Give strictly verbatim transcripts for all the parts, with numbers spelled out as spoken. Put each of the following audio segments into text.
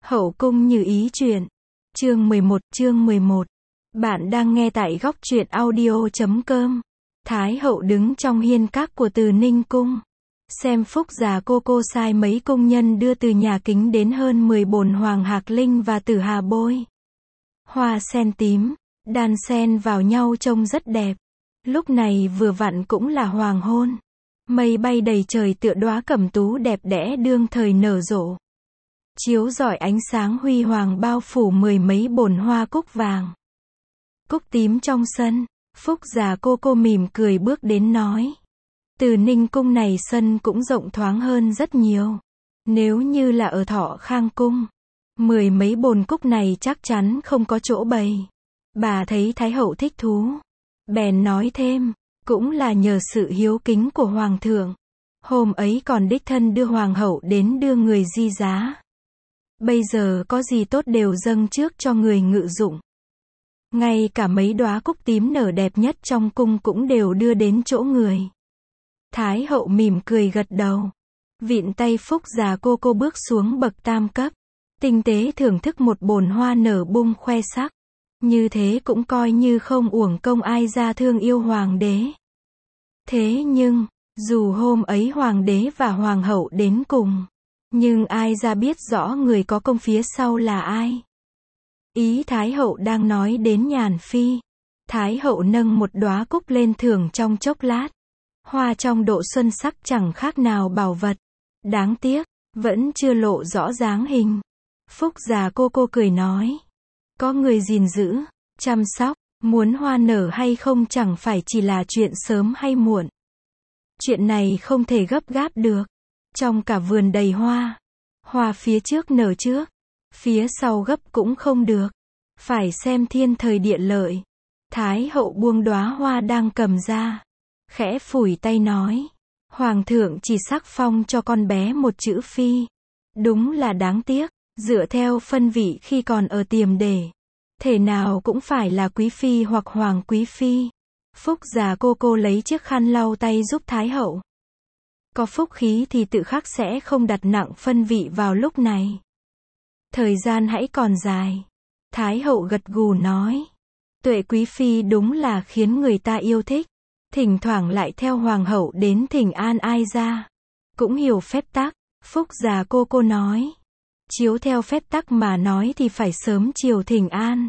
Hậu cung như ý truyện. Chương mười một, chương mười một. Bạn đang nghe tại góc truyện audio chấm com. Thái hậu đứng trong hiên các của Từ Ninh cung. Xem Phúc già cô cô sai mấy cung nhân đưa từ nhà kính đến hơn mười bồn hoàng hạc linh và tử hà bôi. Hoa sen tím, đan sen vào nhau trông rất đẹp. Lúc này vừa vặn cũng là hoàng hôn. Mây bay đầy trời tựa đóa cẩm tú đẹp đẽ đương thời nở rộ. Chiếu rọi ánh sáng huy hoàng bao phủ mười mấy bồn hoa cúc vàng. Cúc tím trong sân, Phúc già cô cô mỉm cười bước đến nói. Từ Ninh cung này sân cũng rộng thoáng hơn rất nhiều. Nếu như là ở Thọ Khang cung, mười mấy bồn cúc này chắc chắn không có chỗ bày. Bà thấy Thái hậu thích thú, bèn nói thêm, cũng là nhờ sự hiếu kính của Hoàng thượng. Hôm ấy còn đích thân đưa Hoàng hậu đến đưa người di giá. Bây giờ có gì tốt đều dâng trước cho người ngự dụng. Ngay cả mấy đóa cúc tím nở đẹp nhất trong cung cũng đều đưa đến chỗ người. Thái hậu mỉm cười gật đầu. Vịn tay Phúc già cô cô bước xuống bậc tam cấp. Tinh tế thưởng thức một bồn hoa nở bung khoe sắc. Như thế cũng coi như không uổng công ai ra thương yêu hoàng đế. Thế nhưng, dù hôm ấy hoàng đế và hoàng hậu đến cùng, nhưng ai ra biết rõ người có công phía sau là ai. Ý Thái hậu đang nói đến Nhàn Phi. Thái hậu nâng một đóa cúc lên thưởng trong chốc lát. Hoa trong độ xuân sắc chẳng khác nào bảo vật. Đáng tiếc, vẫn chưa lộ rõ dáng hình. Phúc già cô cô cười nói. Có người gìn giữ, chăm sóc, muốn hoa nở hay không chẳng phải chỉ là chuyện sớm hay muộn. Chuyện này không thể gấp gáp được. Trong cả vườn đầy hoa, hoa phía trước nở trước, phía sau gấp cũng không được. Phải xem thiên thời địa lợi. Thái hậu buông đóa hoa đang cầm ra, khẽ phủi tay nói. Hoàng thượng chỉ sắc phong cho con bé một chữ phi. Đúng là đáng tiếc, dựa theo phân vị khi còn ở Tiềm Đề, thể nào cũng phải là quý phi hoặc hoàng quý phi. Phúc già cô cô lấy chiếc khăn lau tay giúp Thái hậu. Có phúc khí thì tự khắc sẽ không đặt nặng phân vị vào lúc này. Thời gian hãy còn dài. Thái hậu gật gù nói. Tuệ quý phi đúng là khiến người ta yêu thích. Thỉnh thoảng lại theo hoàng hậu đến thỉnh an ai ra. Cũng hiểu phép tắc. Phúc già cô cô nói. Chiếu theo phép tắc mà nói thì phải sớm chiều thỉnh an.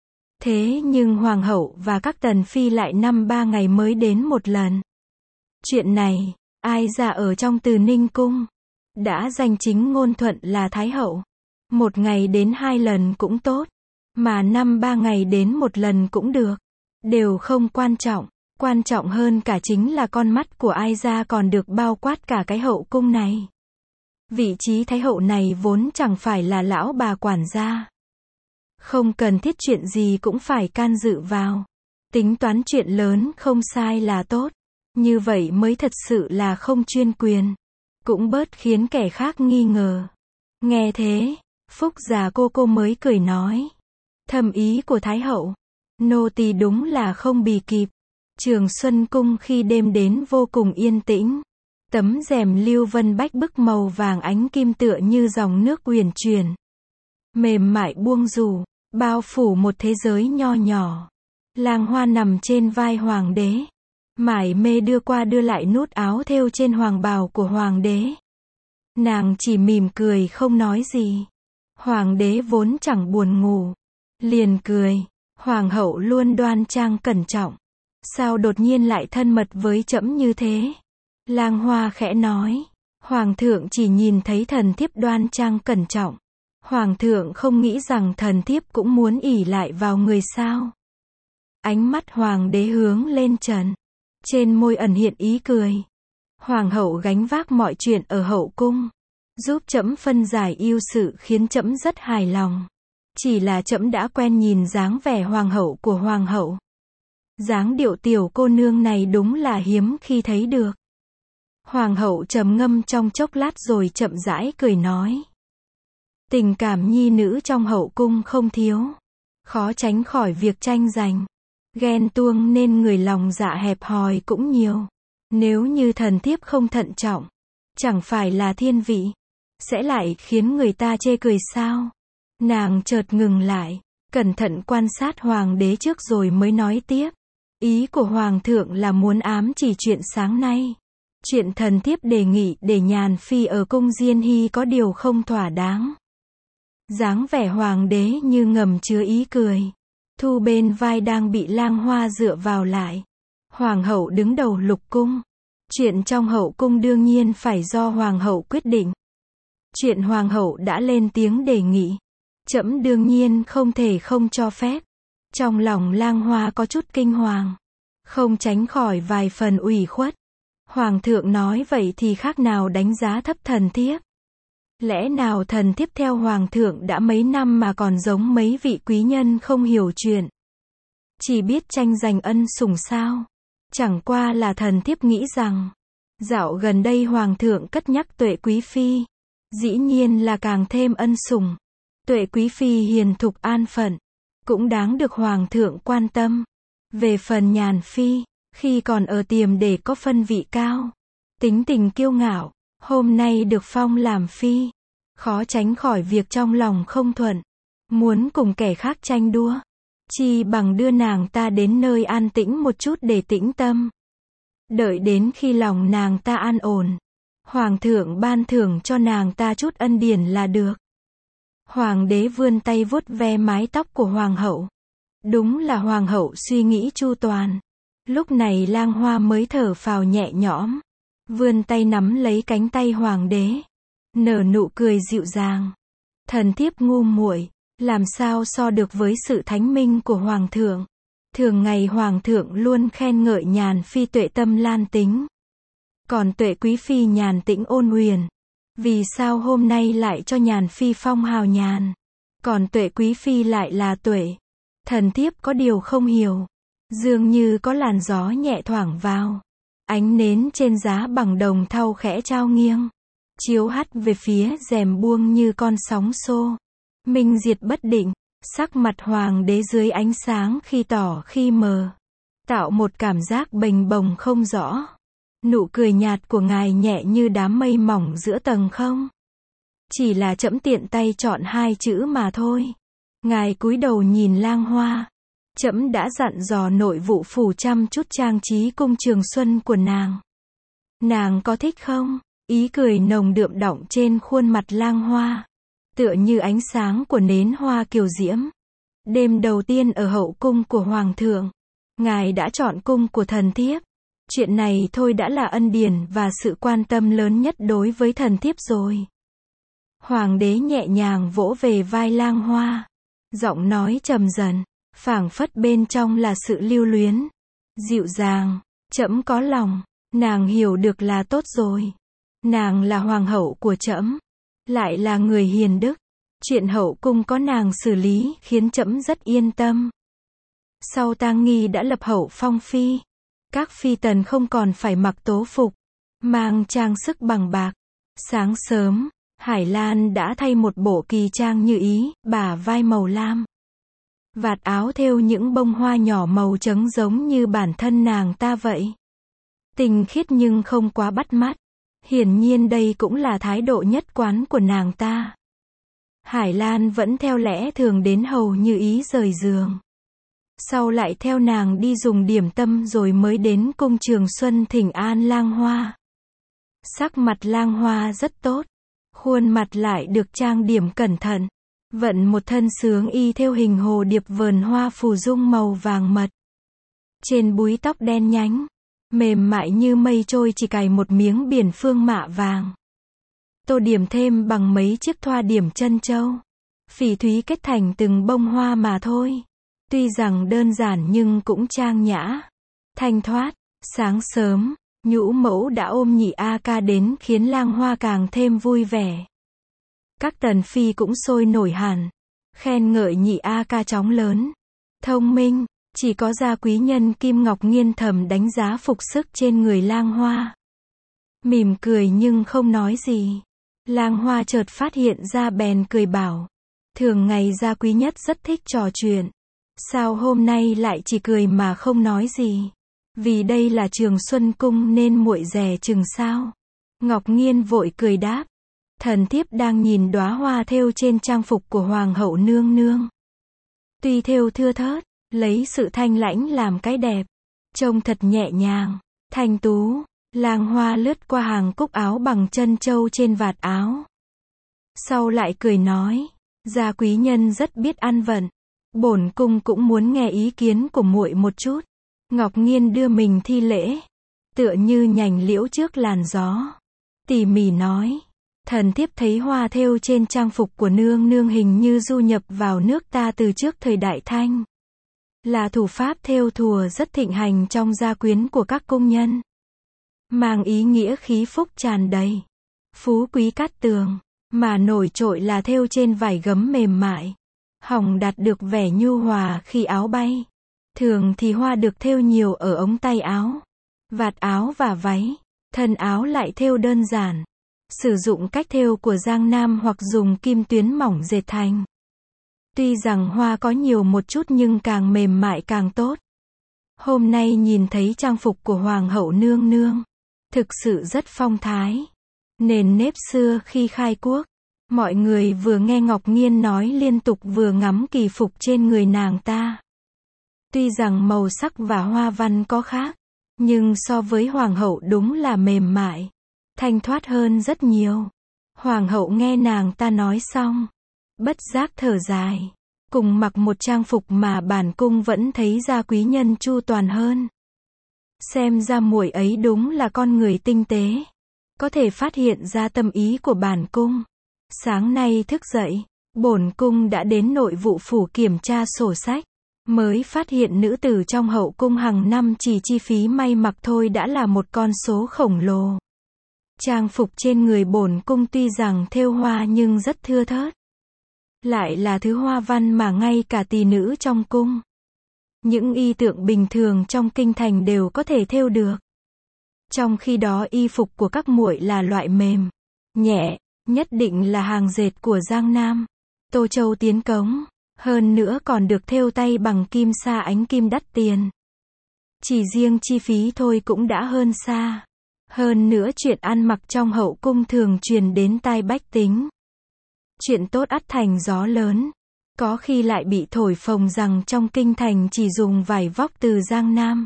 Thế nhưng hoàng hậu và các tần phi lại năm ba ngày mới đến một lần. Chuyện này, ai ra ở trong Từ Ninh cung, đã danh chính ngôn thuận là Thái hậu. Một ngày đến hai lần cũng tốt, mà năm ba ngày đến một lần cũng được. Đều không quan trọng, quan trọng hơn cả chính là con mắt của ai ra còn được bao quát cả cái hậu cung này. Vị trí Thái hậu này vốn chẳng phải là lão bà quản gia. Không cần thiết chuyện gì cũng phải can dự vào. Tính toán chuyện lớn không sai là tốt. Như vậy mới thật sự là không chuyên quyền. Cũng bớt khiến kẻ khác nghi ngờ. Nghe thế, Phúc già cô cô mới cười nói. Thầm ý của Thái hậu, nô tỳ đúng là không bì kịp. Trường Xuân cung khi đêm đến vô cùng yên tĩnh. Tấm rèm lưu vân bách bức màu vàng ánh kim tựa như dòng nước uyển chuyển. Mềm mại buông rủ, bao phủ một thế giới nho nhỏ. Làng hoa nằm trên vai hoàng đế. Mải mê đưa qua đưa lại nút áo thêu trên hoàng bào của hoàng đế. Nàng chỉ mỉm cười không nói gì. Hoàng đế vốn chẳng buồn ngủ. Liền cười. Hoàng hậu luôn đoan trang cẩn trọng. Sao đột nhiên lại thân mật với trẫm như thế? Lang Hoa khẽ nói. Hoàng thượng chỉ nhìn thấy thần thiếp đoan trang cẩn trọng. Hoàng thượng không nghĩ rằng thần thiếp cũng muốn ỷ lại vào người sao? Ánh mắt hoàng đế hướng lên trần. Trên môi ẩn hiện ý cười. Hoàng hậu gánh vác mọi chuyện ở hậu cung. Giúp trẫm phân giải yêu sự khiến trẫm rất hài lòng. Chỉ là trẫm đã quen nhìn dáng vẻ hoàng hậu của hoàng hậu. Dáng điệu tiểu cô nương này đúng là hiếm khi thấy được. Hoàng hậu trầm ngâm trong chốc lát rồi chậm rãi cười nói. Tình cảm nhi nữ trong hậu cung không thiếu. Khó tránh khỏi việc tranh giành. Ghen tuông nên người lòng dạ hẹp hòi cũng nhiều. Nếu như thần thiếp không thận trọng, chẳng phải là thiên vị, sẽ lại khiến người ta chê cười sao? Nàng chợt ngừng lại, cẩn thận quan sát hoàng đế trước rồi mới nói tiếp. Ý của hoàng thượng là muốn ám chỉ chuyện sáng nay. Chuyện thần thiếp đề nghị để Nhàn Phi ở cung Diên Hy có điều không thỏa đáng. Dáng vẻ hoàng đế như ngầm chứa ý cười. Thu bên vai đang bị Lang Hoa dựa vào lại. Hoàng hậu đứng đầu lục cung. Chuyện trong hậu cung đương nhiên phải do hoàng hậu quyết định. Chuyện hoàng hậu đã lên tiếng đề nghị. Trẫm đương nhiên không thể không cho phép. Trong lòng Lang Hoa có chút kinh hoàng. Không tránh khỏi vài phần ủy khuất. Hoàng thượng nói vậy thì khác nào đánh giá thấp thần thiếp. Lẽ nào thần thiếp theo hoàng thượng đã mấy năm mà còn giống mấy vị quý nhân không hiểu chuyện. Chỉ biết tranh giành ân sủng sao. Chẳng qua là thần thiếp nghĩ rằng, dạo gần đây hoàng thượng cất nhắc Tuệ quý phi. Dĩ nhiên là càng thêm ân sủng. Tuệ quý phi hiền thục an phận. Cũng đáng được hoàng thượng quan tâm. Về phần Nhàn Phi, khi còn ở Tiềm Để có phân vị cao. Tính tình kiêu ngạo, hôm nay được phong làm phi. Khó tránh khỏi việc trong lòng không thuận. Muốn cùng kẻ khác tranh đua. Chi bằng đưa nàng ta đến nơi an tĩnh một chút để tĩnh tâm. Đợi đến khi lòng nàng ta an ổn. Hoàng thượng ban thưởng cho nàng ta chút ân điển là được. Hoàng đế vươn tay vuốt ve mái tóc của hoàng hậu. Đúng là hoàng hậu suy nghĩ chu toàn. Lúc này Lang Hoa mới thở phào nhẹ nhõm. Vươn tay nắm lấy cánh tay hoàng đế. Nở nụ cười dịu dàng. Thần thiếp ngu muội, làm sao so được với sự thánh minh của hoàng thượng. Thường ngày hoàng thượng luôn khen ngợi Nhàn Phi tuệ tâm lan tính. Còn Tuệ quý phi nhàn tĩnh ôn huyền. Vì sao hôm nay lại cho Nhàn Phi phong hào nhàn. Còn Tuệ quý phi lại là Tuệ. Thần thiếp có điều không hiểu. Dường như có làn gió nhẹ thoảng vào. Ánh nến trên giá bằng đồng thau khẽ trao nghiêng. Chiếu hắt về phía rèm buông như con sóng xô. Minh diệt bất định. Sắc mặt hoàng đế dưới ánh sáng khi tỏ khi mờ. Tạo một cảm giác bềnh bồng không rõ. Nụ cười nhạt của ngài nhẹ như đám mây mỏng giữa tầng không. Chỉ là trẫm tiện tay chọn hai chữ mà thôi. Ngài cúi đầu nhìn Lang Hoa. Trẫm đã dặn dò nội vụ phủ chăm chút trang trí cung Trường Xuân của nàng. Nàng có thích không? Ý cười nồng đượm đọng trên khuôn mặt Lang Hoa. Tựa như ánh sáng của nến hoa kiều diễm. Đêm đầu tiên ở hậu cung của hoàng thượng. Ngài đã chọn cung của thần thiếp. Chuyện này thôi đã là ân điển và sự quan tâm lớn nhất đối với thần thiếp rồi. Hoàng đế nhẹ nhàng vỗ về vai Lang Hoa. Giọng nói trầm dần, phảng phất bên trong là sự lưu luyến. Dịu dàng, trẫm có lòng, nàng hiểu được là tốt rồi. Nàng là hoàng hậu của trẫm, lại là người hiền đức. Chuyện hậu cung có nàng xử lý khiến trẫm rất yên tâm. Sau tang nghi đã lập hậu phong phi. Các phi tần không còn phải mặc tố phục, mang trang sức bằng bạc. Sáng sớm, Hải Lan đã thay một bộ kỳ trang như ý, bả vai màu lam. Vạt áo thêu những bông hoa nhỏ màu trắng giống như bản thân nàng ta vậy. Tình khiết nhưng không quá bắt mắt. Hiển nhiên đây cũng là thái độ nhất quán của nàng ta. Hải Lan vẫn theo lẽ thường đến hầu như ý rời giường. Sau lại theo nàng đi dùng điểm tâm rồi mới đến cung Trường Xuân thỉnh an Lang Hoa. Sắc mặt Lang Hoa rất tốt. Khuôn mặt lại được trang điểm cẩn thận. Vận một thân sướng y thêu hình hồ điệp vờn hoa phù dung màu vàng mật. Trên búi tóc đen nhánh, mềm mại như mây trôi chỉ cài một miếng biển phương mạ vàng. Tô điểm thêm bằng mấy chiếc thoa điểm chân châu. Phỉ thúy kết thành từng bông hoa mà thôi. Tuy rằng đơn giản nhưng cũng trang nhã, thanh thoát. Sáng sớm, nhũ mẫu đã ôm nhị A Ca đến khiến Lang Hoa càng thêm vui vẻ. Các tần phi cũng sôi nổi hẳn, khen ngợi nhị A Ca chóng lớn, thông minh. Chỉ có gia quý nhân Kim Ngọc Nghiên thầm đánh giá phục sức trên người Lang Hoa. Mỉm cười nhưng không nói gì. Lang Hoa chợt phát hiện ra bèn cười bảo. Thường ngày gia quý nhất rất thích trò chuyện. Sao hôm nay lại chỉ cười mà không nói gì? Vì đây là Trường Xuân cung nên muội dè chừng sao? Ngọc Nghiên vội cười đáp. Thần thiếp đang nhìn đóa hoa thêu trên trang phục của hoàng hậu nương nương. Tuy thêu thưa thớt, lấy sự thanh lãnh làm cái đẹp, trông thật nhẹ nhàng, thanh tú. Làng Hoa lướt qua hàng cúc áo bằng chân châu trên vạt áo. Sau lại cười nói, gia quý nhân rất biết ăn vận, bổn cung cũng muốn nghe ý kiến của muội một chút. Ngọc Nghiên đưa mình thi lễ, tựa như nhành liễu trước làn gió, tỉ mỉ nói, thần thiếp thấy hoa thêu trên trang phục của nương nương hình như du nhập vào nước ta từ trước thời Đại Thanh. Là thủ pháp thêu thùa rất thịnh hành trong gia quyến của các cung nhân. Mang ý nghĩa khí phúc tràn đầy, phú quý cát tường, mà nổi trội là thêu trên vải gấm mềm mại, hồng đạt được vẻ nhu hòa khi áo bay. Thường thì hoa được thêu nhiều ở ống tay áo, vạt áo và váy, thân áo lại thêu đơn giản, sử dụng cách thêu của Giang Nam hoặc dùng kim tuyến mỏng dệt thành. Tuy rằng hoa có nhiều một chút nhưng càng mềm mại càng tốt. Hôm nay nhìn thấy trang phục của hoàng hậu nương nương, thực sự rất phong thái. Nền nếp xưa khi khai quốc, mọi người vừa nghe Ngọc Nghiên nói liên tục vừa ngắm kỳ phục trên người nàng ta. Tuy rằng màu sắc và hoa văn có khác, nhưng so với hoàng hậu đúng là mềm mại, thanh thoát hơn rất nhiều. Hoàng hậu nghe nàng ta nói xong, bất giác thở dài, cùng mặc một trang phục mà bản cung vẫn thấy gia quý nhân chu toàn hơn. Xem ra muội ấy đúng là con người tinh tế, có thể phát hiện ra tâm ý của bản cung. Sáng nay thức dậy, bổn cung đã đến nội vụ phủ kiểm tra sổ sách, mới phát hiện nữ tử trong hậu cung hàng năm chỉ chi phí may mặc thôi đã là một con số khổng lồ. Trang phục trên người bổn cung tuy rằng thêu hoa nhưng rất thưa thớt, lại là thứ hoa văn mà ngay cả tỳ nữ trong cung, những y tượng bình thường trong kinh thành đều có thể thêu được. Trong khi đó y phục của các muội là loại mềm, nhẹ, nhất định là hàng dệt của Giang Nam, Tô Châu tiến cống, hơn nữa còn được thêu tay bằng kim sa ánh kim đắt tiền. Chỉ riêng chi phí thôi cũng đã hơn xa. Hơn nữa chuyện ăn mặc trong hậu cung thường truyền đến tai bách tính. Chuyện tốt ắt thành gió lớn, có khi lại bị thổi phồng rằng trong kinh thành chỉ dùng vải vóc từ Giang Nam.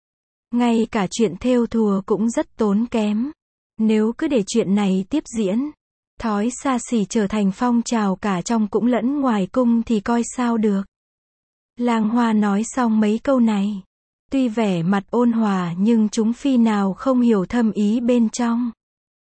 Ngay cả chuyện thêu thùa cũng rất tốn kém. Nếu cứ để chuyện này tiếp diễn, thói xa xỉ trở thành phong trào cả trong cũng lẫn ngoài cung thì coi sao được. Làng Hoa nói xong mấy câu này, tuy vẻ mặt ôn hòa nhưng chúng phi nào không hiểu thâm ý bên trong.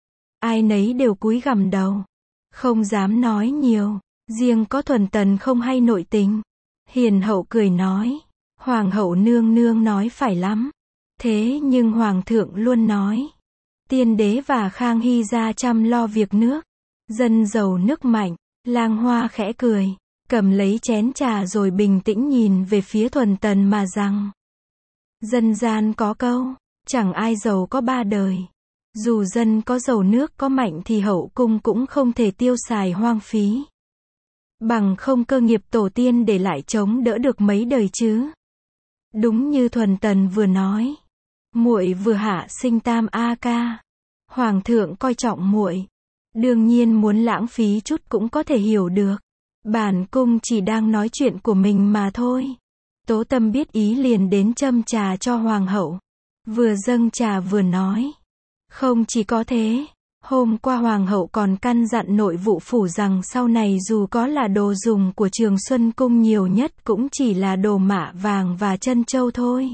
Ai nấy đều cúi gằm đầu, không dám nói nhiều, riêng có Thuần Tần không hay nội tình. Hiền hậu cười nói, hoàng hậu nương nương nói phải lắm. Thế nhưng hoàng thượng luôn nói, tiên đế và Khang Hy gia chăm lo việc nước, dân giàu nước mạnh. Làng Hoa khẽ cười, cầm lấy chén trà rồi bình tĩnh nhìn về phía Thuần Tần mà rằng, dân gian có câu, chẳng ai giàu có ba đời. Dù dân có giàu nước có mạnh thì hậu cung cũng không thể tiêu xài hoang phí. Bằng không cơ nghiệp tổ tiên để lại chống đỡ được mấy đời chứ. Đúng như Thuần Tần vừa nói, muội vừa hạ sinh tam a ca, hoàng thượng coi trọng muội, đương nhiên muốn lãng phí chút cũng có thể hiểu được. Bản cung chỉ đang nói chuyện của mình mà thôi. Tố Tâm biết ý liền đến châm trà cho hoàng hậu, vừa dâng trà vừa nói, không chỉ có thế, hôm qua hoàng hậu còn căn dặn nội vụ phủ rằng sau này dù có là đồ dùng của Trường Xuân cung nhiều nhất cũng chỉ là đồ mạ vàng và chân châu thôi.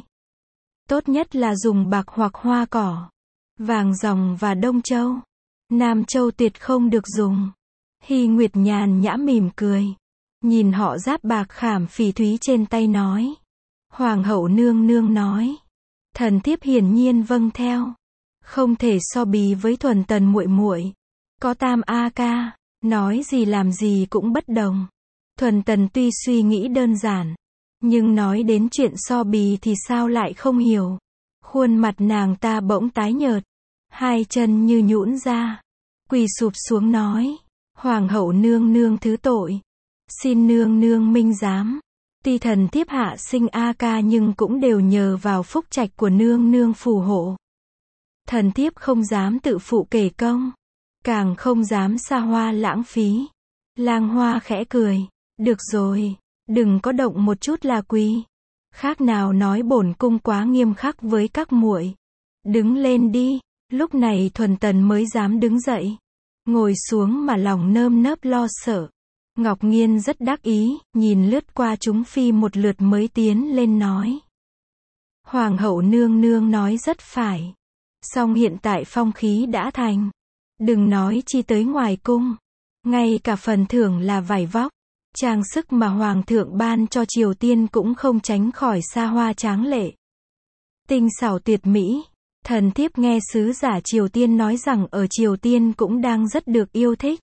Tốt nhất là dùng bạc hoặc hoa cỏ, vàng ròng và đông châu. Nam châu tuyệt không được dùng. Hy Nguyệt nhàn nhã mỉm cười, nhìn họ giáp bạc khảm phỉ thúy trên tay nói. Hoàng hậu nương nương nói, thần thiếp hiển nhiên vâng theo. Không thể so bì với Thuần Tần muội muội, có tam a ca, nói gì làm gì cũng bất đồng. Thuần Tần tuy suy nghĩ đơn giản, nhưng nói đến chuyện so bì thì sao lại không hiểu. Khuôn mặt nàng ta bỗng tái nhợt, hai chân như nhũn ra, quỳ sụp xuống nói, hoàng hậu nương nương thứ tội, xin nương nương minh giám. Tuy thần thiếp hạ sinh a ca nhưng cũng đều nhờ vào phúc trạch của nương nương phù hộ. Thần thiếp không dám tự phụ kể công. càng không dám xa hoa lãng phí. Lang Hoa khẽ cười, được rồi, đừng có động một chút là quý. Khác nào nói bổn cung quá nghiêm khắc với các muội. Đứng lên đi. Lúc này Thuần Tần mới dám đứng dậy, ngồi xuống mà lòng nơm nớp lo sợ. Ngọc Nghiên rất đắc ý, nhìn lướt qua chúng phi một lượt mới tiến lên nói. Hoàng hậu nương nương nói rất phải. Song hiện tại phong khí đã thành. Đừng nói chi tới ngoài cung. Ngay cả phần thưởng là vải vóc, trang sức mà Hoàng thượng ban cho Triều Tiên cũng không tránh khỏi xa hoa tráng lệ. Tinh xảo tuyệt mỹ. Thần thiếp nghe sứ giả Triều Tiên nói rằng ở Triều Tiên cũng đang rất được yêu thích.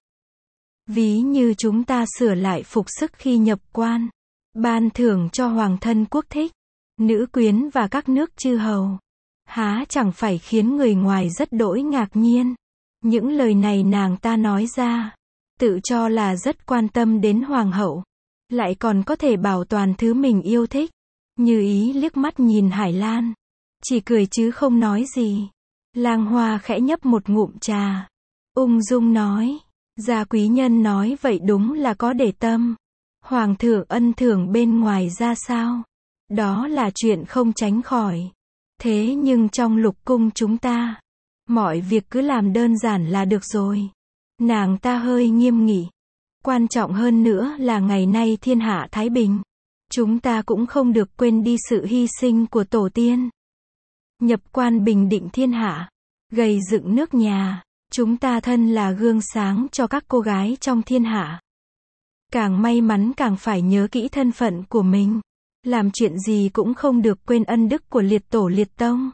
Ví như chúng ta sửa lại phục sức khi nhập quan, ban thưởng cho hoàng thân quốc thích, nữ quyến và các nước chư hầu. Há chẳng phải khiến người ngoài rất đỗi ngạc nhiên. Những lời này nàng ta nói ra, tự cho là rất quan tâm đến hoàng hậu, lại còn có thể bảo toàn thứ mình yêu thích. Như Ý liếc mắt nhìn Hải Lan, chỉ cười chứ không nói gì. Lang Hoa khẽ nhấp một ngụm trà, ung dung nói, gia quý nhân nói vậy đúng là có để tâm. Hoàng thượng ân thưởng bên ngoài ra sao? Đó là chuyện không tránh khỏi. Thế nhưng trong lục cung chúng ta, mọi việc cứ làm đơn giản là được rồi. Nàng ta hơi nghiêm nghị. Quan trọng hơn nữa là ngày nay thiên hạ thái bình. Chúng ta cũng không được quên đi sự hy sinh của tổ tiên. Nhập quan bình định thiên hạ, gầy dựng nước nhà. Chúng ta thân là gương sáng cho các cô gái trong thiên hạ. Càng may mắn càng phải nhớ kỹ thân phận của mình. Làm chuyện gì cũng không được quên ân đức của liệt tổ liệt tông.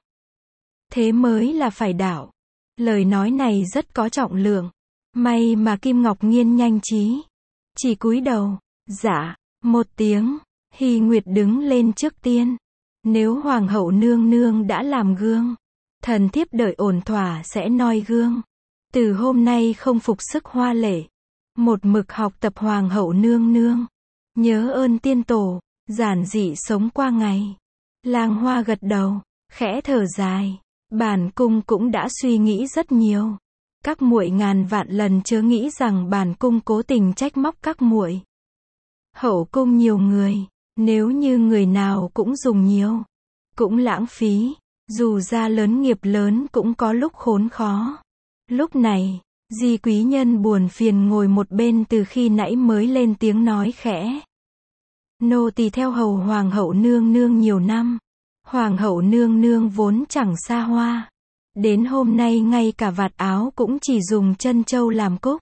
Thế mới là phải đạo. Lời nói này rất có trọng lượng. May mà Kim Ngọc Nghiên nhanh trí. Chỉ cúi đầu. Dạ. Một tiếng. Hy Nguyệt đứng lên trước tiên. Nếu Hoàng hậu nương nương đã làm gương, thần thiếp đợi ổn thỏa sẽ noi gương. Từ hôm nay không phục sức hoa lệ. Một mực học tập Hoàng hậu nương nương. Nhớ ơn tiên tổ. Giản dị sống qua ngày. Lang Hoa gật đầu, khẽ thở dài. Bản cung cũng đã suy nghĩ rất nhiều. Các muội ngàn vạn lần chớ nghĩ rằng bản cung cố tình trách móc các muội. Hậu cung nhiều người, nếu như người nào cũng dùng nhiều, cũng lãng phí. Dù gia lớn nghiệp lớn cũng có lúc khốn khó. Lúc này, Di quý nhân buồn phiền ngồi một bên từ khi nãy mới lên tiếng nói khẽ. Nô tỳ theo hầu Hoàng hậu nương nương nhiều năm. Hoàng hậu nương nương vốn chẳng xa hoa. Đến hôm nay ngay cả vạt áo cũng chỉ dùng trân châu làm cúc.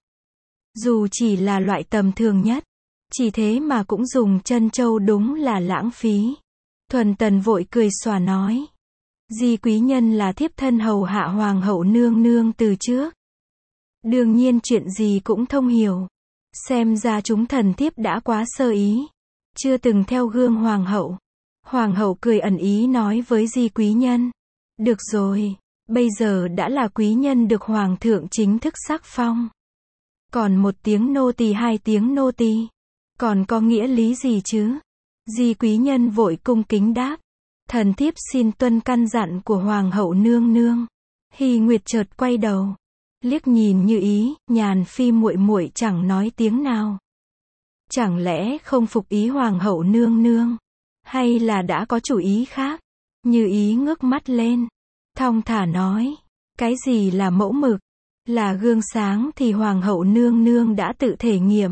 Dù chỉ là loại tầm thường nhất, chỉ thế mà cũng dùng trân châu đúng là lãng phí. Thuần Tần vội cười xòa nói. Di quý nhân là thiếp thân hầu hạ Hoàng hậu nương nương từ trước. Đương nhiên chuyện gì cũng thông hiểu. Xem ra chúng thần thiếp đã quá sơ ý. Chưa từng theo gương Hoàng hậu. Hoàng hậu cười ẩn ý nói với Di quý nhân. Được rồi, bây giờ đã là quý nhân được Hoàng thượng chính thức sắc phong. Còn một tiếng nô tỳ hai tiếng nô tỳ. Còn có nghĩa lý gì chứ? Di quý nhân vội cung kính đáp. Thần thiếp xin tuân căn dặn của Hoàng hậu nương nương. Hy Nguyệt chợt quay đầu, liếc nhìn Như Ý, Nhàn phi muội muội chẳng nói tiếng nào. Chẳng lẽ không phục ý Hoàng hậu nương nương? Hay là đã có chủ ý khác? Như Ý ngước mắt lên, thong thả nói. Cái gì là mẫu mực? Là gương sáng thì Hoàng hậu nương nương đã tự thể nghiệm.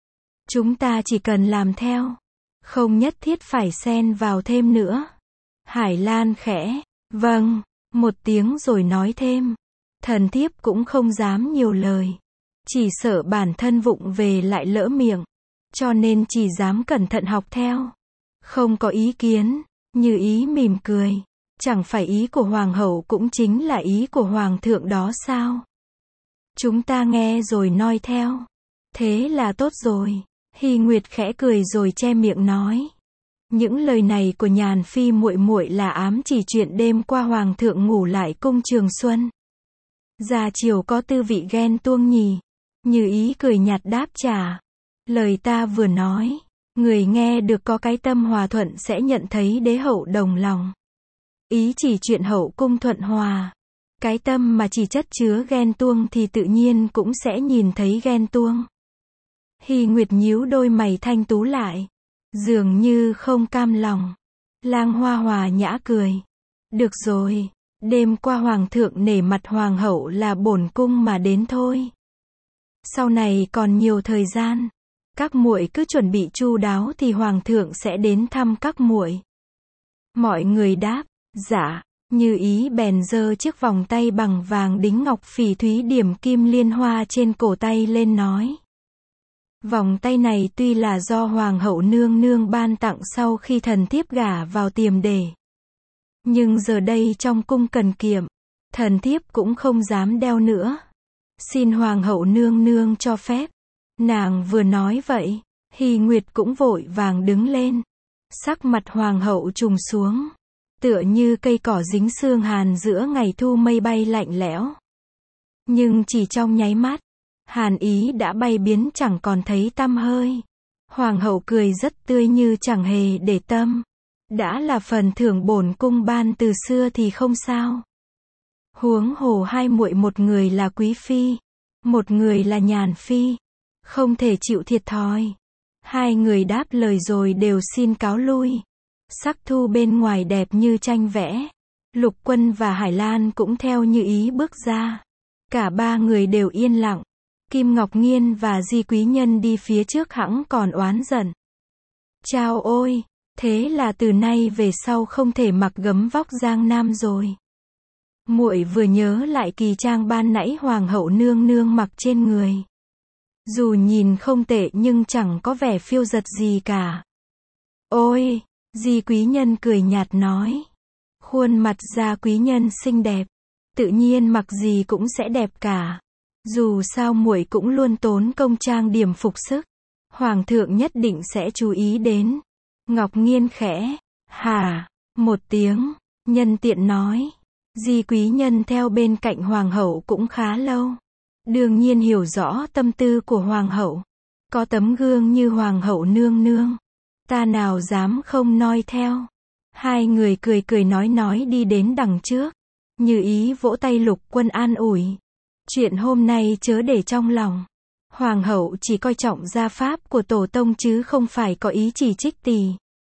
Chúng ta chỉ cần làm theo. Không nhất thiết phải xen vào thêm nữa. Hải Lan khẽ. Vâng. Một tiếng rồi nói thêm. Thần thiếp cũng không dám nhiều lời. Chỉ sợ bản thân vụng về lại lỡ miệng. Cho nên chỉ dám cẩn thận học theo. Không có ý kiến. Như Ý mỉm cười. Chẳng phải ý của Hoàng hậu cũng chính là ý của Hoàng thượng đó sao? Chúng ta nghe rồi noi theo. Thế là tốt rồi. Hy Nguyệt khẽ cười rồi che miệng nói. Những lời này của Nhàn phi muội muội là ám chỉ chuyện đêm qua Hoàng thượng ngủ lại cung Trường Xuân. Già chiều có tư vị ghen tuông nhỉ? Như Ý cười nhạt đáp trả. Lời ta vừa nói, người nghe được có cái tâm hòa thuận sẽ nhận thấy đế hậu đồng lòng. Ý chỉ chuyện hậu cung thuận hòa. Cái tâm mà chỉ chất chứa ghen tuông thì tự nhiên cũng sẽ nhìn thấy ghen tuông. Hy Nguyệt nhíu đôi mày thanh tú lại, dường như không cam lòng. Lang Hoa hòa nhã cười. Được rồi, đêm qua hoàng thượng nể mặt hoàng hậu là bổn cung mà đến thôi. Sau này còn nhiều thời gian, các muội cứ chuẩn bị chu đáo thì hoàng thượng sẽ đến thăm các muội. Mọi người đáp, dạ. Như Ý bèn giơ chiếc vòng tay bằng vàng đính ngọc phỉ thúy điểm kim liên hoa trên cổ tay lên nói. Vòng tay này tuy là do hoàng hậu nương nương ban tặng sau khi thần thiếp gả vào Tiềm Đề. Nhưng giờ đây trong cung cần kiệm, thần thiếp cũng không dám đeo nữa. Xin hoàng hậu nương nương cho phép. Nàng vừa nói vậy, Hy Nguyệt cũng vội vàng đứng lên. Sắc mặt hoàng hậu trùng xuống, tựa như cây cỏ dính sương hàn giữa ngày thu mây bay lạnh lẽo. Nhưng chỉ trong nháy mắt, hàn ý đã bay biến chẳng còn thấy tăm hơi. Hoàng hậu cười rất tươi như chẳng hề để tâm. Đã là phần thưởng bổn cung ban từ xưa thì không sao. Huống hồ hai muội, một người là quý phi, một người là nhàn phi, không thể chịu thiệt thòi. Hai người đáp lời rồi đều xin cáo lui. Sắc thu bên ngoài đẹp như tranh vẽ. Lục Quân và Hải Lan cũng theo Như Ý bước ra. Cả ba người đều yên lặng. Kim Ngọc Nghiên và Di Quý Nhân đi phía trước hẵng còn oán giận. Chao ôi, thế là từ nay về sau không thể mặc gấm vóc Giang Nam rồi. Muội vừa nhớ lại kỳ trang ban nãy hoàng hậu nương nương mặc trên người. Dù nhìn không tệ nhưng chẳng có vẻ phiêu dật gì cả. Ôi, Di Quý Nhân cười nhạt nói. Khuôn mặt Gia Quý Nhân xinh đẹp, tự nhiên mặc gì cũng sẽ đẹp cả. Dù sao muội cũng luôn tốn công trang điểm phục sức, hoàng thượng nhất định sẽ chú ý đến. Ngọc Nghiên khẽ hả một tiếng, nhân tiện nói. Di Quý Nhân theo bên cạnh hoàng hậu cũng khá lâu, đương nhiên hiểu rõ tâm tư của hoàng hậu. Có tấm gương như hoàng hậu nương nương, ta nào dám không noi theo. Hai người cười cười nói nói đi đến đằng trước. Như Ý vỗ tay Lục Quân an ủi. Chuyện hôm nay chớ để trong lòng. Hoàng hậu chỉ coi trọng gia pháp của tổ tông chứ không phải có ý chỉ trích tỳ.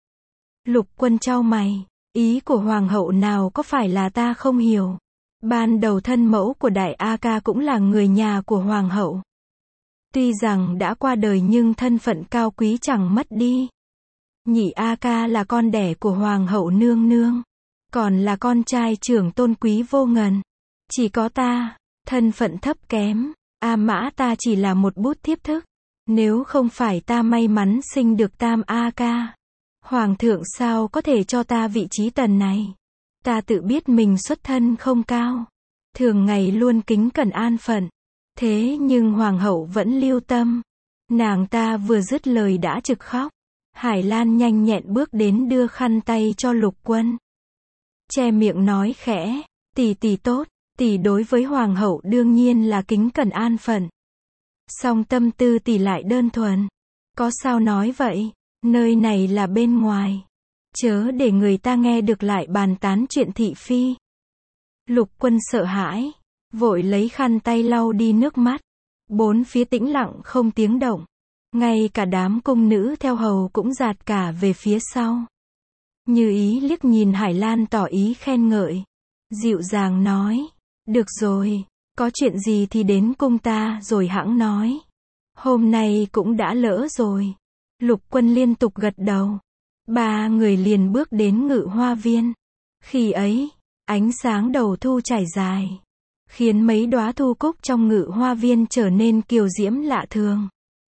Lục Quân chau mày. Ý của hoàng hậu nào có phải là ta không hiểu. Ban đầu thân mẫu của Đại A Ca cũng là người nhà của hoàng hậu. Tuy rằng đã qua đời nhưng thân phận cao quý chẳng mất đi. Nhị A Ca là con đẻ của hoàng hậu nương nương, còn là con trai trưởng tôn quý vô ngần. Chỉ có ta, thân phận thấp kém. A Mã ta chỉ là một bút thiếp thức. Nếu không phải ta may mắn sinh được Tam A Ca, hoàng thượng sao có thể cho ta vị trí tần này. Ta tự biết mình xuất thân không cao, thường ngày luôn kính cẩn an phận. Thế nhưng hoàng hậu vẫn lưu tâm. Nàng ta vừa dứt lời đã trực khóc. Hải Lan nhanh nhẹn bước đến đưa khăn tay cho Lục Quân. Che miệng nói khẽ, tỷ tỷ tốt, tỷ đối với hoàng hậu đương nhiên là kính cẩn an phận. Song tâm tư tỷ lại đơn thuần. Có sao nói vậy, nơi này là bên ngoài. Chớ để người ta nghe được lại bàn tán chuyện thị phi. Lục Quân sợ hãi, vội lấy khăn tay lau đi nước mắt. Bốn phía tĩnh lặng không tiếng động. Ngay cả đám cung nữ theo hầu cũng dạt cả về phía sau. Như Ý liếc nhìn Hải Lan tỏ ý khen ngợi. Dịu dàng nói. Được rồi, có chuyện gì thì đến cung ta rồi hẵng nói. Hôm nay cũng đã lỡ rồi. Lục Quân liên tục gật đầu. Ba người liền bước đến Ngự Hoa Viên. Khi ấy, ánh sáng đầu thu trải dài, khiến mấy đóa thu cúc trong Ngự Hoa Viên trở nên kiều diễm lạ thường.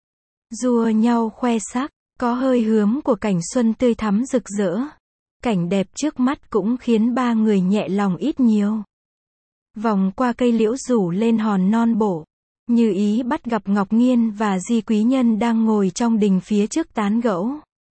Rua nhau khoe sắc, có hơi hướm của cảnh xuân tươi thắm rực rỡ. Cảnh đẹp trước mắt cũng khiến ba người nhẹ lòng ít nhiều. Vòng qua cây liễu rủ lên hòn non bộ. Như Ý bắt gặp Ngọc Nghiên và Di Quý Nhân đang ngồi trong đình phía trước tán gẫu.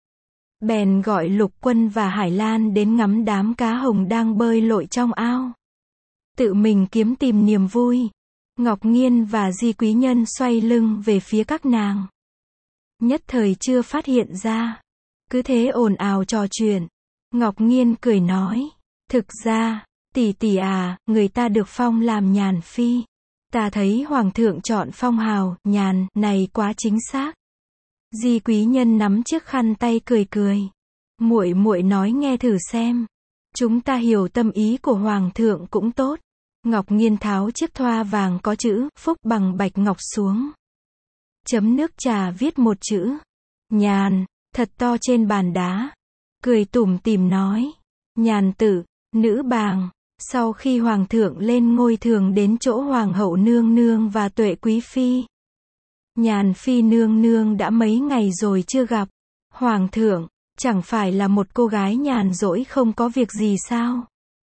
Bèn gọi Lục Quân và Hải Lan đến ngắm đám cá hồng đang bơi lội trong ao. Tự mình kiếm tìm niềm vui. Ngọc Nghiên và Di Quý Nhân xoay lưng về phía các nàng. Nhất thời chưa phát hiện ra. Cứ thế ồn ào trò chuyện. Ngọc Nghiên cười nói. Thực ra, Tỷ tỷ à, người ta được phong làm nhàn phi. Ta thấy hoàng thượng chọn phong hào, nhàn, này quá chính xác. Di quý nhân nắm chiếc khăn tay cười cười. Muội muội nói nghe thử xem. Chúng ta hiểu tâm ý của hoàng thượng cũng tốt. Ngọc Nghiên tháo chiếc thoa vàng có chữ phúc bằng bạch ngọc xuống. Chấm nước trà viết một chữ nhàn, thật to trên bàn đá. Cười tủm tỉm nói. Nhàn tử, nữ bàng. Sau khi hoàng thượng lên ngôi thường đến chỗ hoàng hậu nương nương và Tuệ quý phi. Nhàn phi nương nương đã mấy ngày rồi chưa gặp. Hoàng thượng, chẳng phải là một cô gái nhàn rỗi không có việc gì sao?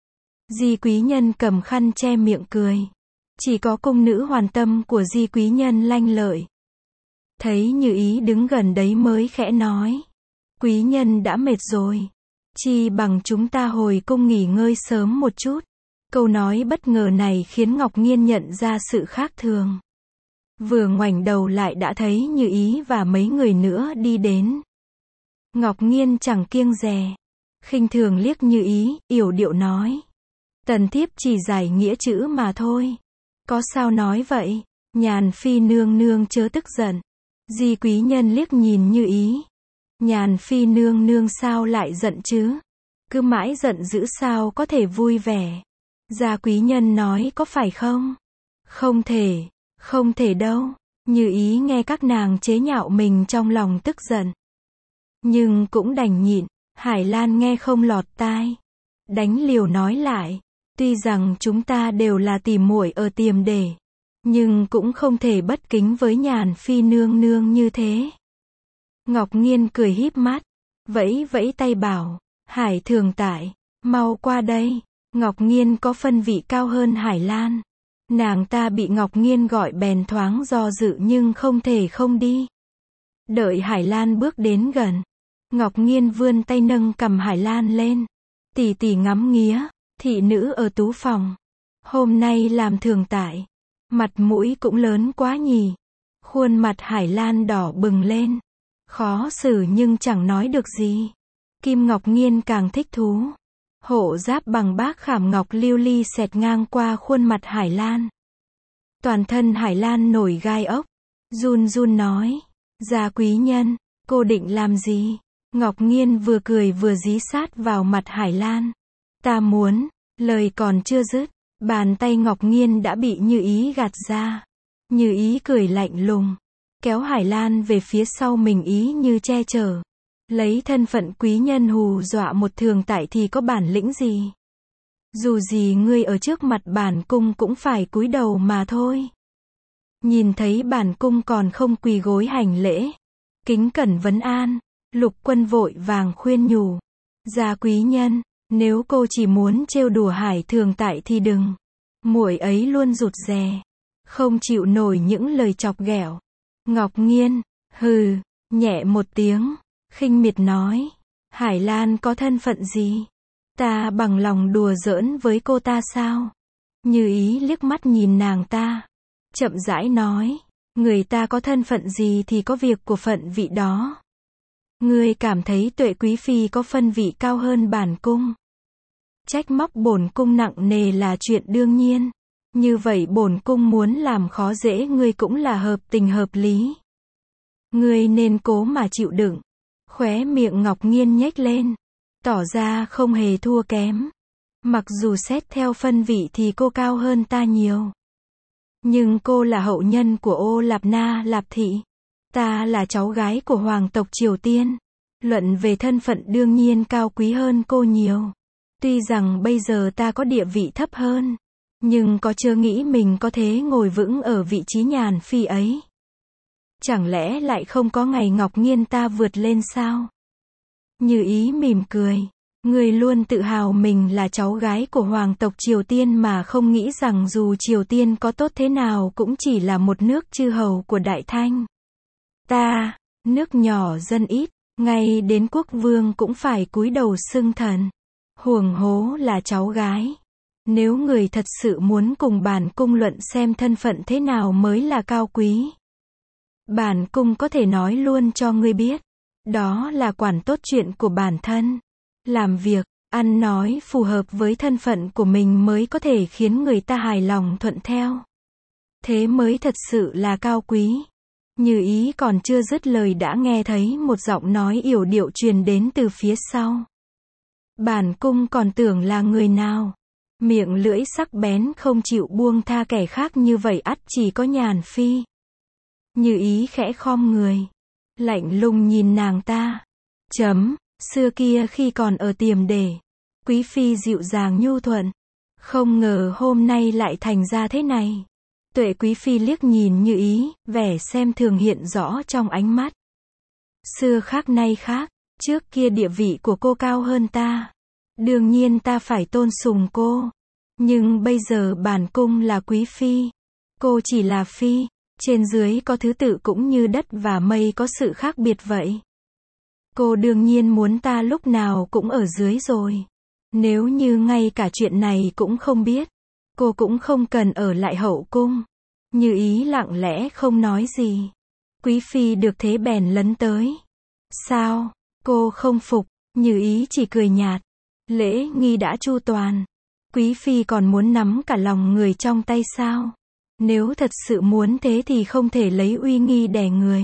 Di quý nhân cầm khăn che miệng cười. Chỉ có cung nữ hoàn tâm của di quý nhân lanh lợi. Thấy Như Ý đứng gần đấy mới khẽ nói. Quý nhân đã mệt rồi. Chi bằng chúng ta hồi cung nghỉ ngơi sớm một chút. Câu nói bất ngờ này khiến Ngọc Nghiên nhận ra sự khác thường. Vừa ngoảnh đầu lại đã thấy Như Ý và mấy người nữa đi đến. Ngọc Nghiên chẳng kiêng dè. Khinh thường liếc Như Ý, yểu điệu nói. Tần thiếp chỉ giải nghĩa chữ mà thôi. Có sao nói vậy? Nhàn phi nương nương chớ tức giận. Di quý nhân liếc nhìn Như Ý. Nhàn phi nương nương sao lại giận chứ? Cứ mãi giận dữ sao có thể vui vẻ? Gia quý nhân nói có phải không? Không thể, không thể đâu. Như Ý nghe các nàng chế nhạo mình trong lòng tức giận. Nhưng cũng đành nhịn. Hải Lan nghe không lọt tai. Đánh liều nói lại. Tuy rằng chúng ta đều là tỉ muội ở Tiềm Đề, nhưng cũng không thể bất kính với Nhàn phi nương nương như thế. Ngọc Nghiên cười híp mắt, vẫy vẫy tay bảo, Hải Thường Tại, mau qua đây. Ngọc Nghiên có phân vị cao hơn Hải Lan. Nàng ta bị Ngọc Nghiên gọi bèn thoáng do dự nhưng không thể không đi. Đợi Hải Lan bước đến gần, Ngọc Nghiên vươn tay nâng cầm Hải Lan lên. Tỷ tỷ ngắm nghía, thị nữ ở tú phòng. Hôm nay làm thường tại. Mặt mũi cũng lớn quá nhỉ. Khuôn mặt Hải Lan đỏ bừng lên. Khó xử nhưng chẳng nói được gì. Kim Ngọc Nghiên càng thích thú. Hộ giáp bằng bác khảm ngọc lưu ly xẹt ngang qua khuôn mặt Hải Lan. Toàn thân Hải Lan nổi gai ốc. Run run nói. Gia quý nhân, cô định làm gì? Ngọc Nghiên vừa cười vừa dí sát vào mặt Hải Lan. Ta muốn, lời còn chưa dứt, bàn tay Ngọc Nghiên đã bị Như Ý gạt ra. Như Ý cười lạnh lùng, kéo Hải Lan về phía sau mình ý như che chở. Lấy thân phận quý nhân hù dọa một thường tại thì có bản lĩnh gì? Dù gì ngươi ở trước mặt bản cung cũng phải cúi đầu mà thôi. Nhìn thấy bản cung còn không quỳ gối hành lễ, kính cẩn vấn an, Lục Quân vội vàng khuyên nhủ. Gia quý nhân, nếu cô chỉ muốn trêu đùa Hải Thường Tại thì đừng. Muội ấy luôn rụt rè, không chịu nổi những lời chọc ghẹo. Ngọc Nghiên, hừ, nhẹ một tiếng, khinh miệt nói. Hải Lan có thân phận gì? Ta bằng lòng đùa giỡn với cô ta sao? Như Ý liếc mắt nhìn nàng ta, chậm rãi nói. Người ta có thân phận gì thì có việc của phận vị đó. Ngươi cảm thấy Tuệ quý phi có phân vị cao hơn bản cung. Trách móc bổn cung nặng nề là chuyện đương nhiên. Như vậy bổn cung muốn làm khó dễ ngươi cũng là hợp tình hợp lý. Ngươi nên cố mà chịu đựng. Khóe miệng Ngọc Nghiên nhếch lên, tỏ ra không hề thua kém. Mặc dù xét theo phân vị thì cô cao hơn ta nhiều. Nhưng cô là hậu nhân của Ô Lạp Na Lạp Thị. Ta là cháu gái của hoàng tộc Triều Tiên. Luận về thân phận đương nhiên cao quý hơn cô nhiều. Tuy rằng bây giờ ta có địa vị thấp hơn, nhưng có chưa nghĩ mình có thể ngồi vững ở vị trí nhàn phi ấy. Chẳng lẽ lại không có ngày Ngọc Nghiên ta vượt lên sao? Như Ý mỉm cười. Người luôn tự hào mình là cháu gái của hoàng tộc Triều Tiên mà không nghĩ rằng dù Triều Tiên có tốt thế nào cũng chỉ là một nước chư hầu của Đại Thanh. Ta, nước nhỏ dân ít, ngay đến quốc vương cũng phải cúi đầu xưng thần. Huồng hố là cháu gái. Nếu người thật sự muốn cùng bản cung luận xem thân phận thế nào mới là cao quý, bản cung có thể nói luôn cho ngươi biết. Đó là quản tốt chuyện của bản thân. Làm việc, Ăn nói phù hợp với thân phận của mình mới có thể khiến người ta hài lòng thuận theo. Thế mới thật sự là cao quý. Như Ý còn chưa dứt lời đã nghe thấy một giọng nói yểu điệu truyền đến từ phía sau. Bản cung còn tưởng là người nào. Miệng lưỡi sắc bén không chịu buông tha kẻ khác như vậy ắt chỉ có Nhàn Phi. Như Ý khẽ khom người. Lạnh lùng nhìn nàng ta. Chấm, xưa kia khi còn ở Tiềm Đề. Quý Phi dịu dàng nhu thuận. Không ngờ hôm nay lại thành ra thế này. Tuệ Quý Phi liếc nhìn Như Ý, vẻ xem thường hiện rõ trong ánh mắt. Xưa khác nay khác, trước kia địa vị của cô cao hơn ta. Đương nhiên ta phải tôn sùng cô. Nhưng bây giờ bản cung là Quý Phi. Cô chỉ là Phi. Trên dưới có thứ tự cũng như đất và mây có sự khác biệt vậy. Cô đương nhiên muốn ta lúc nào cũng ở dưới rồi. Nếu như ngay cả chuyện này cũng không biết, cô cũng không cần ở lại hậu cung. Như Ý lặng lẽ không nói gì. Quý Phi được thế bèn lấn tới. Sao? Cô không phục. Như Ý chỉ cười nhạt. Lễ nghi đã chu toàn. Quý Phi còn muốn nắm cả lòng người trong tay sao? Nếu thật sự muốn thế thì không thể lấy uy nghi đè người,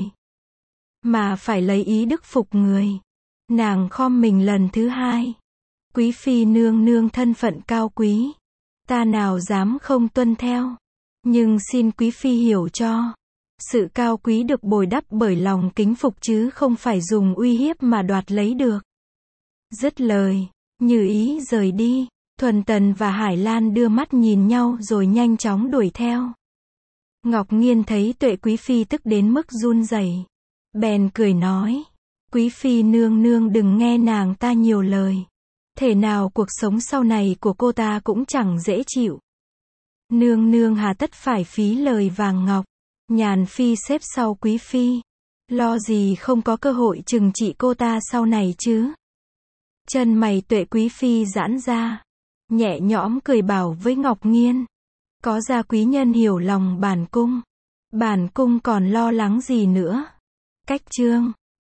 mà phải lấy ý đức phục người. Nàng khom mình lần thứ hai. Quý Phi nương nương thân phận cao quý. Ta nào dám không tuân theo. Nhưng xin Quý Phi hiểu cho. Sự cao quý được bồi đắp bởi lòng kính phục chứ không phải dùng uy hiếp mà đoạt lấy được. Dứt lời, Như Ý rời đi. Thuần Tần và Hải Lan đưa mắt nhìn nhau rồi nhanh chóng đuổi theo. Ngọc Nghiên thấy Tuệ Quý Phi tức đến mức run rẩy, bèn cười nói. Quý Phi nương nương đừng nghe nàng ta nhiều lời. Thể nào cuộc sống sau này của cô ta cũng chẳng dễ chịu. Nương nương hà tất phải phí lời vàng ngọc. Nhàn Phi xếp sau Quý Phi. Lo gì không có cơ hội trừng trị cô ta sau này chứ. Chân mày Tuệ Quý Phi giãn ra. Nhẹ nhõm cười bảo với Ngọc Nghiên. Có gia quý nhân hiểu lòng bản cung. Bản cung còn lo lắng gì nữa. Cách chương